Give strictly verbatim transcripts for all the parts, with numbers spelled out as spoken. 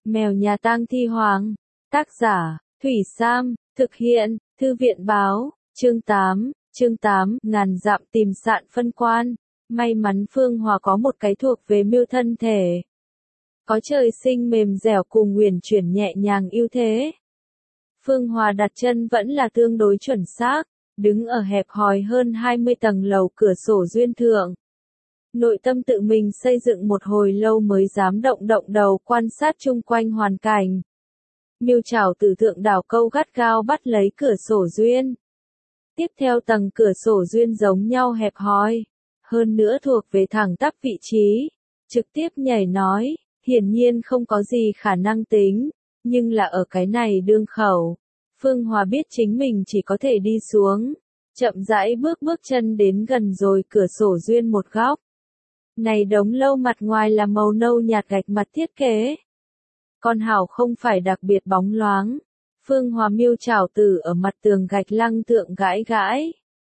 Mèo nhà tang thi hoàng. Tác giả, Thủy Sam, thực hiện, Thư viện báo, chương tám, chương tám, ngàn dặm tìm sạn phân quan. May mắn Phương Hòa có một cái thuộc về Miêu thân thể. Có trời sinh mềm dẻo cùng uyển chuyển nhẹ nhàng ưu thế. Phương Hòa đặt chân vẫn là tương đối chuẩn xác, đứng ở hẹp hòi hơn hai mươi tầng lầu cửa sổ duyên thượng. Nội tâm tự mình xây dựng một hồi lâu mới dám động động đầu quan sát chung quanh hoàn cảnh. Miêu chảo tử thượng đảo câu gắt gao bắt lấy cửa sổ duyên. Tiếp theo tầng cửa sổ duyên giống nhau hẹp hòi, hơn nữa thuộc về thẳng tắp vị trí, trực tiếp nhảy nói, hiển nhiên không có gì khả năng tính, nhưng là ở cái này đương khẩu. Phương Hòa biết chính mình chỉ có thể đi xuống, chậm rãi bước bước chân đến gần rồi cửa sổ duyên một góc. Này đống lâu mặt ngoài là màu nâu nhạt gạch mặt thiết kế. Con hảo không phải đặc biệt bóng loáng. Phương Hòa miêu chảo tử ở mặt tường gạch lăng thượng gãi gãi.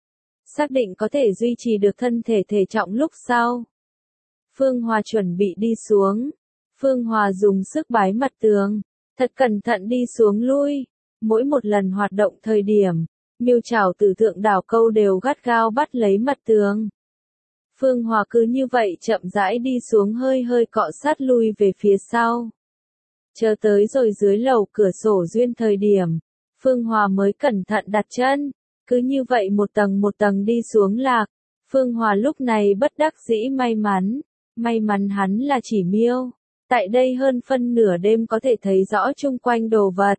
Xác định có thể duy trì được thân thể thể trọng lúc sau. Phương Hòa chuẩn bị đi xuống. Phương Hòa dùng sức bái mặt tường, thật cẩn thận đi xuống lui. Mỗi một lần hoạt động thời điểm, miêu chảo tử thượng đảo câu đều gắt gao bắt lấy mặt tường. Phương Hòa cứ như vậy chậm rãi đi xuống hơi hơi cọ sát lui về phía sau. Chờ tới rồi dưới lầu cửa sổ duyên thời điểm, Phương Hòa mới cẩn thận đặt chân, cứ như vậy một tầng một tầng đi xuống lạc. Phương Hòa lúc này bất đắc dĩ may mắn, may mắn hắn là chỉ miêu, tại đây hơn phân nửa đêm có thể thấy rõ chung quanh đồ vật.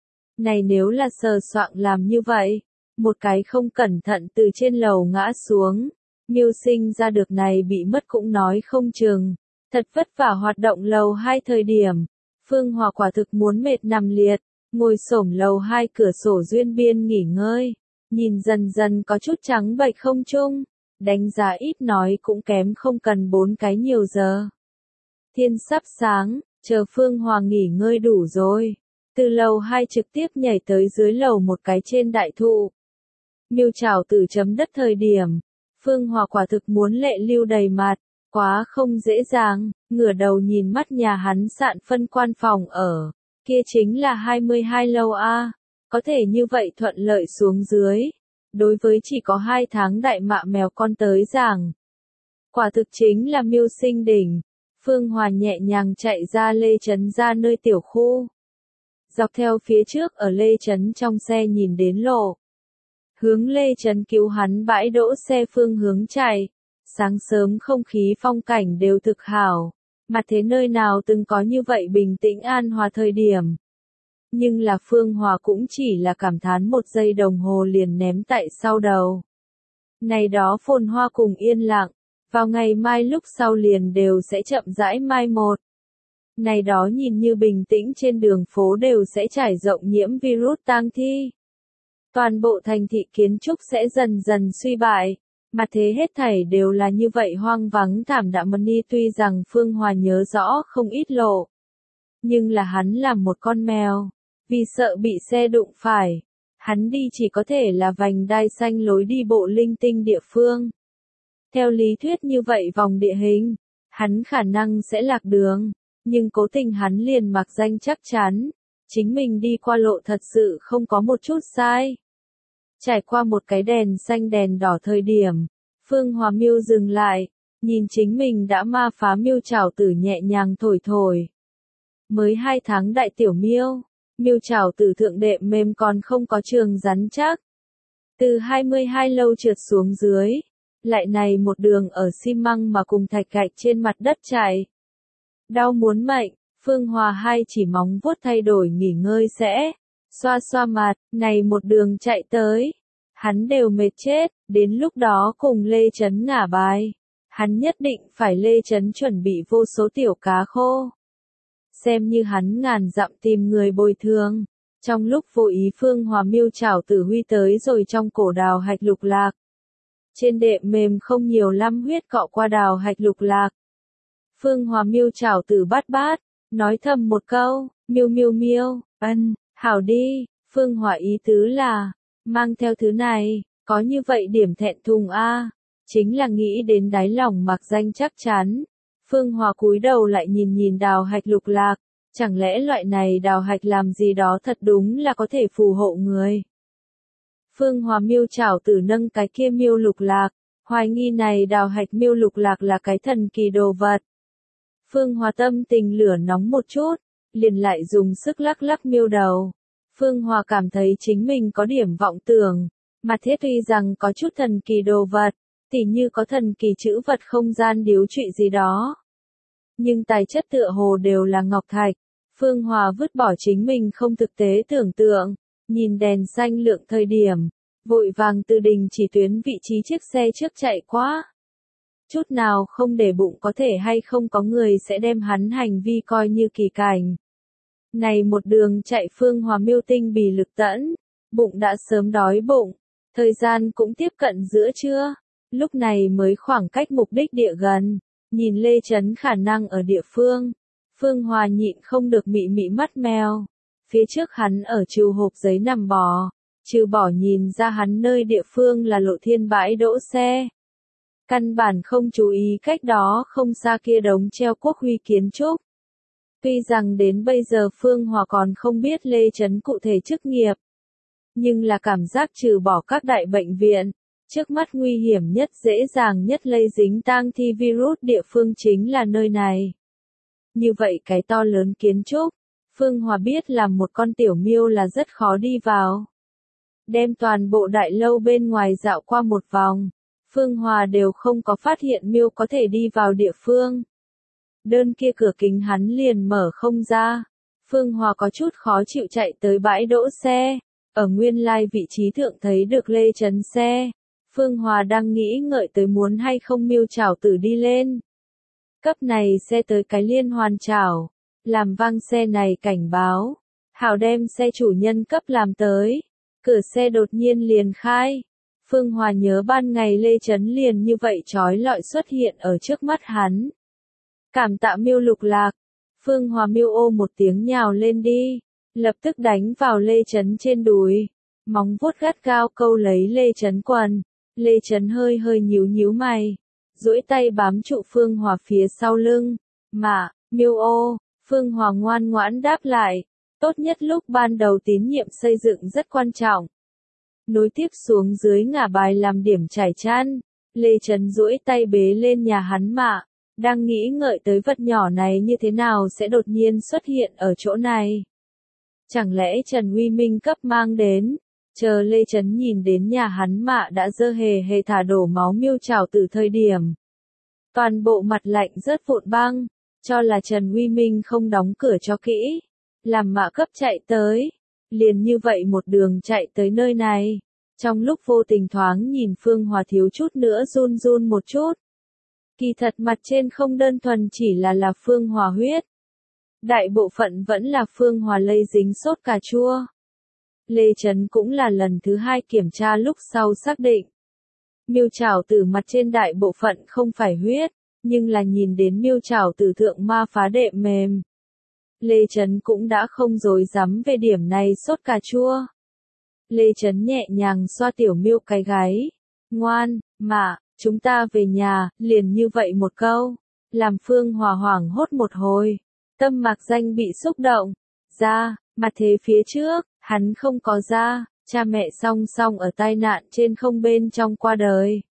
Này nếu là sờ soạng làm như vậy, một cái không cẩn thận từ trên lầu ngã xuống, miêu sinh ra được này bị mất cũng nói không chừng. Thật vất vả hoạt động lầu hai thời điểm, Phương Hòa quả thực muốn mệt nằm liệt, ngồi xổm lầu hai cửa sổ duyên biên nghỉ ngơi, nhìn dần dần có chút trắng bệch không trung, đánh giá ít nói cũng kém không cần bốn cái nhiều giờ. Thiên sắp sáng, chờ Phương Hòa nghỉ ngơi đủ rồi, từ lầu hai trực tiếp nhảy tới dưới lầu một cái trên đại thụ. Miêu chảo tử chấm đất thời điểm, Phương Hòa quả thực muốn lệ lưu đầy mặt, quá không dễ dàng, ngửa đầu nhìn mắt nhà hắn sạn phân quan phòng ở, kia chính là hai mươi hai lâu A, có thể như vậy thuận lợi xuống dưới, đối với chỉ có hai tháng đại mạ mèo con tới giảng. Quả thực chính là miêu sinh đỉnh. Phương Hòa nhẹ nhàng chạy ra Lê Trấn ra nơi tiểu khu. Dọc theo phía trước ở Lê Trấn trong xe nhìn đến lộ. Hướng Lê Trấn cứu hắn bãi đỗ xe phương hướng chạy. Sáng sớm không khí phong cảnh đều thực hảo. Mà thế nơi nào từng có như vậy bình tĩnh an hòa thời điểm. Nhưng là Phương Hòa cũng chỉ là cảm thán một giây đồng hồ liền ném tại sau đầu. Này đó phồn hoa cùng yên lặng. Vào ngày mai lúc sau liền đều sẽ chậm rãi mai một. Này đó nhìn như bình tĩnh trên đường phố đều sẽ trải rộng nhiễm virus tang thi. Toàn bộ thành thị kiến trúc sẽ dần dần suy bại. Mà thế hết thảy đều là như vậy hoang vắng thảm đạm mani tuy rằng Phương Hòa nhớ rõ không ít lộ. Nhưng là hắn là một con mèo. Vì sợ bị xe đụng phải. Hắn đi chỉ có thể là vành đai xanh lối đi bộ linh tinh địa phương. Theo lý thuyết như vậy vòng địa hình, hắn khả năng sẽ lạc đường, nhưng cố tình hắn liền mặc danh chắc chắn, chính mình đi qua lộ thật sự không có một chút sai. Trải qua một cái đèn xanh đèn đỏ thời điểm, Phương Hòa miêu dừng lại, nhìn chính mình đã ma phá miêu chảo tử nhẹ nhàng thổi thổi. Mới hai tháng đại tiểu miêu, miêu chảo tử thượng đệm mềm còn không có trường rắn chắc. Từ hai mươi hai lâu trượt xuống dưới. Lại này một đường ở xi măng mà cùng thạch gạch trên mặt đất chạy. Đau muốn mệnh, Phương Hòa hai chỉ móng vuốt thay đổi nghỉ ngơi sẽ, xoa xoa mặt, này một đường chạy tới. Hắn đều mệt chết, đến lúc đó cùng Lê Trấn ngả bài. Hắn nhất định phải Lê Trấn chuẩn bị vô số tiểu cá khô. Xem như hắn ngàn dặm tìm người bồi thường. Trong lúc vô ý Phương Hòa miêu chảo tử huy tới rồi trong cổ đào hạch lục lạc. Trên đệm mềm không nhiều lắm huyết cọ qua đào hạch lục lạc. Phương Hòa miêu chảo tử bát bát, nói thầm một câu, miêu miêu miêu, ân, hảo đi, Phương Hòa ý tứ là, mang theo thứ này, có như vậy điểm thẹn thùng a, chính là nghĩ đến đáy lòng mặc danh chắc chắn. Phương Hòa cúi đầu lại nhìn nhìn đào hạch lục lạc, Chẳng lẽ loại này đào hạch làm gì đó thật đúng là có thể phù hộ người. Phương Hòa miêu chảo tử nâng cái kia miêu lục lạc, hoài nghi này đào hạch miêu lục lạc là cái thần kỳ đồ vật. Phương Hòa tâm tình lửa nóng một chút, liền lại dùng sức lắc lắc miêu đầu. Phương Hòa cảm thấy chính mình có điểm vọng tưởng, mà thiết tuy rằng có chút thần kỳ đồ vật, tỉ như có thần kỳ chữ vật không gian điếu trụy gì đó. Nhưng tài chất tựa hồ đều là ngọc thạch. Phương Hòa vứt bỏ chính mình không thực tế tưởng tượng, nhìn đèn xanh lượng thời điểm, vội vàng từ đình chỉ tuyến vị trí chiếc xe trước chạy qua. Chút nào không để bụng có thể hay không có người sẽ đem hắn hành vi coi như kỳ cảnh. Này một đường chạy Phương Hòa miêu tinh bì lực tẫn, bụng đã sớm đói bụng, thời gian cũng tiếp cận giữa trưa, lúc này mới khoảng cách mục đích địa gần, nhìn Lê Chấn khả năng ở địa phương. Phương Hòa nhịn không được mị mị mắt mèo, phía trước hắn ở trừ hộp giấy nằm bò, trừ bỏ nhìn ra hắn nơi địa phương là lộ thiên bãi đỗ xe. Căn bản không chú ý cách đó không xa kia đống treo quốc huy kiến trúc. Tuy rằng đến bây giờ Phương Hòa còn không biết Lê Chấn cụ thể chức nghiệp, nhưng là cảm giác trừ bỏ các đại bệnh viện, trước mắt nguy hiểm nhất dễ dàng nhất lây dính tang thi virus địa phương chính là nơi này. Như vậy cái to lớn kiến trúc, Phương Hòa biết là một con tiểu miêu là rất khó đi vào. Đem toàn bộ đại lâu bên ngoài dạo qua một vòng, Phương Hòa đều không có phát hiện miêu có thể đi vào địa phương. Đơn kia cửa kính hắn liền mở không ra. Phương Hòa có chút khó chịu chạy tới bãi đỗ xe, ở nguyên lai vị trí thượng thấy được Lê Chấn xe. Phương Hòa đang nghĩ ngợi tới muốn hay không miêu chảo tử đi lên. Cấp này xe tới cái liên hoàn chảo, làm vang xe này cảnh báo, hảo đem xe chủ nhân cấp làm tới. Cửa xe đột nhiên liền khai. Phương Hòa nhớ ban ngày Lê Chấn liền như vậy trói lọi xuất hiện ở trước mắt hắn. Cảm tạ miêu lục lạc. Phương Hòa miêu ô một tiếng nhào lên đi, lập tức đánh vào Lê Chấn trên đùi. Móng vuốt gắt gao câu lấy Lê Chấn quần. Lê Chấn hơi hơi nhíu nhíu mày, duỗi tay bám trụ Phương Hòa phía sau lưng. Mà, miêu ô, Phương Hòa ngoan ngoãn đáp lại. Tốt nhất lúc ban đầu tín nhiệm xây dựng rất quan trọng. Nối tiếp xuống dưới ngả bài làm điểm trải chăn, Lê Chấn duỗi tay bế lên nhà hắn mạ, đang nghĩ ngợi tới vật nhỏ này như thế nào sẽ đột nhiên xuất hiện ở chỗ này. Chẳng lẽ Trần Uy Minh cấp mang đến, chờ Lê Chấn nhìn đến nhà hắn mạ đã dơ hề hề thả đổ máu miêu chảo từ thời điểm. Toàn bộ mặt lạnh rớt vụn băng, cho là Trần Uy Minh không đóng cửa cho kỹ, làm mạ cấp chạy tới. Liền như vậy một đường chạy tới nơi này, trong lúc vô tình thoáng nhìn Phương Hòa thiếu chút nữa run run một chút. Kỳ thật mặt trên không đơn thuần chỉ là là Phương Hòa huyết. Đại bộ phận vẫn là Phương Hòa lây dính sốt cà chua. Lê Chấn cũng là lần thứ hai kiểm tra lúc sau xác định. Miêu chảo tử mặt trên đại bộ phận không phải huyết, nhưng là nhìn đến miêu chảo tử thượng ma phá đệm mềm. Lê Chấn cũng đã không dối dám về điểm này sốt cà chua. Lê Chấn nhẹ nhàng xoa tiểu miêu cái gáy. Ngoan, mà, chúng ta về nhà, liền như vậy một câu. Làm Phương Hòa hoảng hốt một hồi. Tâm Mạc Danh bị xúc động. Ra, mà thế phía trước, hắn không có ra, cha mẹ song song ở tai nạn trên không bên trong qua đời.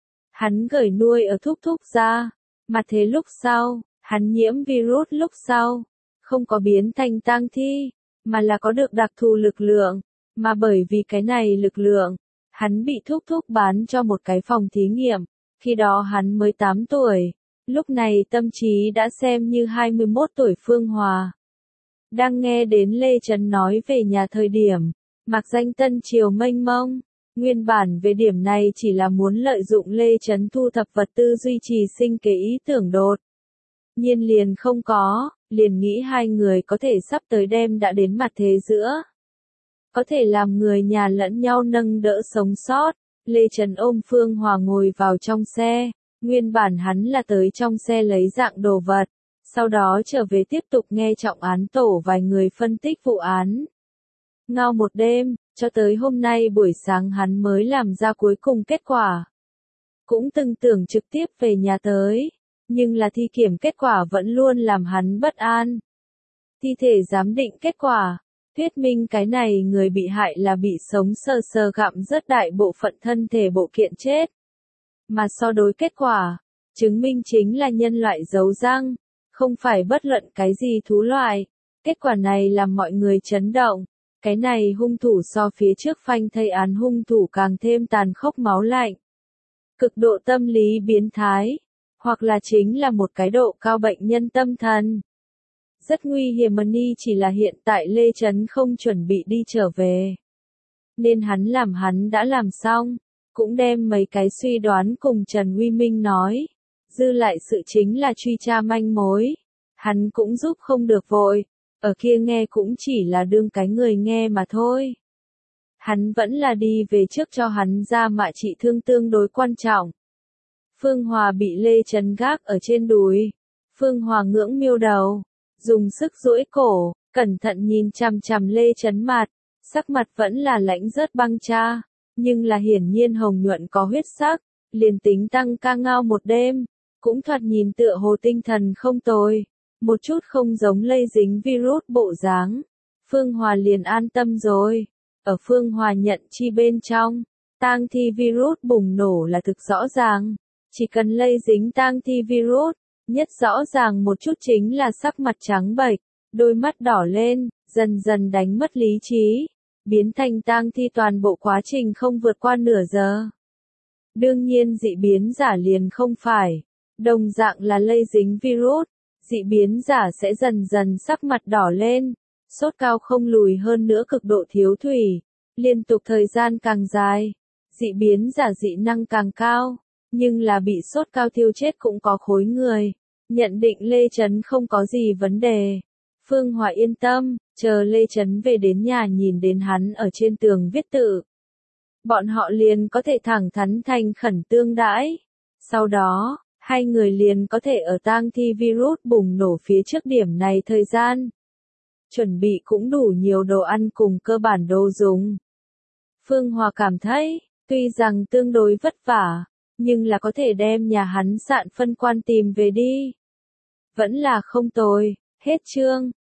Hắn gửi nuôi ở thúc thúc ra, mà thế lúc sau, hắn nhiễm virus lúc sau. Không có biến thành tang thi, mà là có được đặc thù lực lượng, mà bởi vì cái này lực lượng, hắn bị thúc thúc bán cho một cái phòng thí nghiệm, khi đó hắn mới tám tuổi, lúc này tâm trí đã xem như hai mươi mốt tuổi Phương Hòa. Đang nghe đến Lê Chấn nói về nhà thời điểm, Mạc Danh tân triều mênh mông, nguyên bản về điểm này chỉ là muốn lợi dụng Lê Chấn thu thập vật tư duy trì sinh kế ý tưởng đột. Nhiên liền không có, liền nghĩ hai người có thể sắp tới đêm đã đến mặt thế giữa. Có thể làm người nhà lẫn nhau nâng đỡ sống sót. Lê Trần ôm Phương Hòa ngồi vào trong xe, nguyên bản hắn là tới trong xe lấy dạng đồ vật, sau đó trở về tiếp tục nghe trọng án tổ vài người phân tích vụ án. Ngao một đêm, cho tới hôm nay buổi sáng hắn mới làm ra cuối cùng kết quả. Cũng từng tưởng trực tiếp về nhà tới. Nhưng là thi kiểm kết quả vẫn luôn làm hắn bất an. Thi thể giám định kết quả, thuyết minh cái này người bị hại là bị sống sờ sờ gặm rớt đại bộ phận thân thể bộ kiện chết. Mà so đối kết quả, chứng minh chính là nhân loại giấu răng, không phải bất luận cái gì thú loại. Kết quả này làm mọi người chấn động. Cái này hung thủ so phía trước phanh thây án hung thủ càng thêm tàn khốc máu lạnh. Cực độ tâm lý biến thái, hoặc là chính là một cái độ cao bệnh nhân tâm thần. Rất nguy hiểm Money chỉ là hiện tại Lê Trấn không chuẩn bị đi trở về. Nên hắn làm hắn đã làm xong, cũng đem mấy cái suy đoán cùng Trần Uy Minh nói. Dư lại sự chính là truy tra manh mối. Hắn cũng giúp không được vội, ở kia nghe cũng chỉ là đương cái người nghe mà thôi. Hắn vẫn là đi về trước cho hắn ra mạ trị thương tương đối quan trọng. Phương Hòa bị Lê Trấn gác ở trên đùi. Phương Hòa ngưỡng miêu đầu, dùng sức duỗi cổ, cẩn thận nhìn chằm chằm Lê Trấn mặt, sắc mặt vẫn là lãnh rớt băng cha, nhưng là hiển nhiên hồng nhuận có huyết sắc, liền tính tăng ca ngao một đêm, cũng thoạt nhìn tựa hồ tinh thần không tồi, một chút không giống lây dính virus bộ dáng. Phương Hòa liền an tâm rồi, ở Phương Hòa nhận chi bên trong, tang thi virus bùng nổ là thực rõ ràng, chỉ cần lây dính tang thi virus, nhất rõ ràng một chút chính là sắc mặt trắng bệch, đôi mắt đỏ lên, dần dần đánh mất lý trí, biến thành tang thi toàn bộ quá trình không vượt qua nửa giờ. Đương nhiên dị biến giả liền không phải, đồng dạng là lây dính virus, dị biến giả sẽ dần dần sắc mặt đỏ lên, sốt cao không lùi hơn nữa cực độ thiếu thủy, liên tục thời gian càng dài, dị biến giả dị năng càng cao. Nhưng là bị sốt cao thiêu chết cũng có khối người. Nhận định Lê Trấn không có gì vấn đề. Phương Hòa yên tâm, chờ Lê Trấn về đến nhà nhìn đến hắn ở trên tường viết tự. Bọn họ liền có thể thẳng thắn thành khẩn tương đãi. Sau đó, hai người liền có thể ở tang thi virus bùng nổ phía trước điểm này thời gian. Chuẩn bị cũng đủ nhiều đồ ăn cùng cơ bản đồ dùng. Phương Hòa cảm thấy, tuy rằng tương đối vất vả, nhưng là có thể đem nhà hắn sạn phân quan tìm về đi. Vẫn là không tồi, hết chương.